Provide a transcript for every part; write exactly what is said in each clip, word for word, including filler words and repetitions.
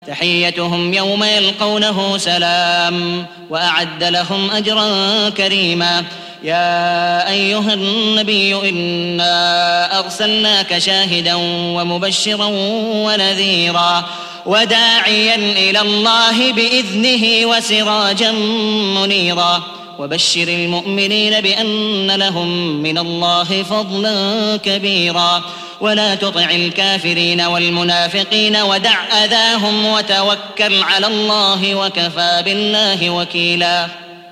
تحيتهم يوم يلقونه سلام وأعد لهم أجرا كريما. يا أيها النبي إنا أرسلناك شاهدا ومبشرا ونذيرا وداعيا إلى الله بإذنه وسراجا منيرا وبشر المؤمنين بأن لهم من الله فضلا كبيرا ولا تطع الكافرين والمنافقين ودع أذاهم وتوكل على الله وكفى بالله وكيلا.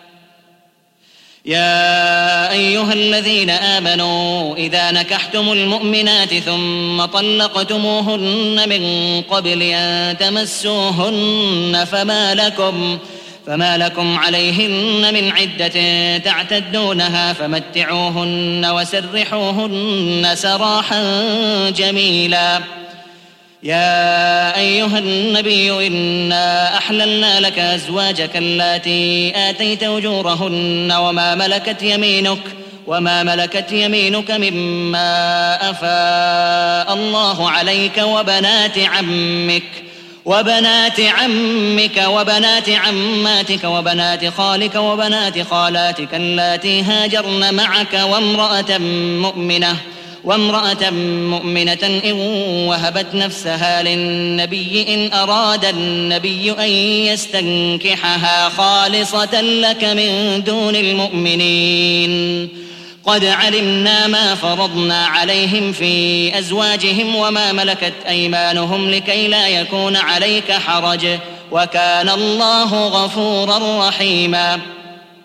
يا أيها الذين آمنوا إذا نكحتم المؤمنات ثم طلقتموهن من قبل أن تمسوهن فما لكم فما لكم عليهن من عدة تعتدونها فمتعوهن وسرحوهن سراحا جميلا. يا أيها النبي إنا أحللنا لك أزواجك اللاتي آتيت أجورهن وما ملكت يمينك وما ملكت يمينك مما أفاء الله عليك وبنات عمك وبنات عمك وبنات عماتك وبنات خالك وبنات خالاتك اللاتي هاجرن معك وامرأة مؤمنة وامرأة مؤمنة إن وهبت نفسها للنبي إن أراد النبي أن يستنكحها خالصة لك من دون المؤمنين. قد علمنا ما فرضنا عليهم في أزواجهم وما ملكت أيمانهم لكي لا يكون عليك حرج وكان الله غفورا رحيما.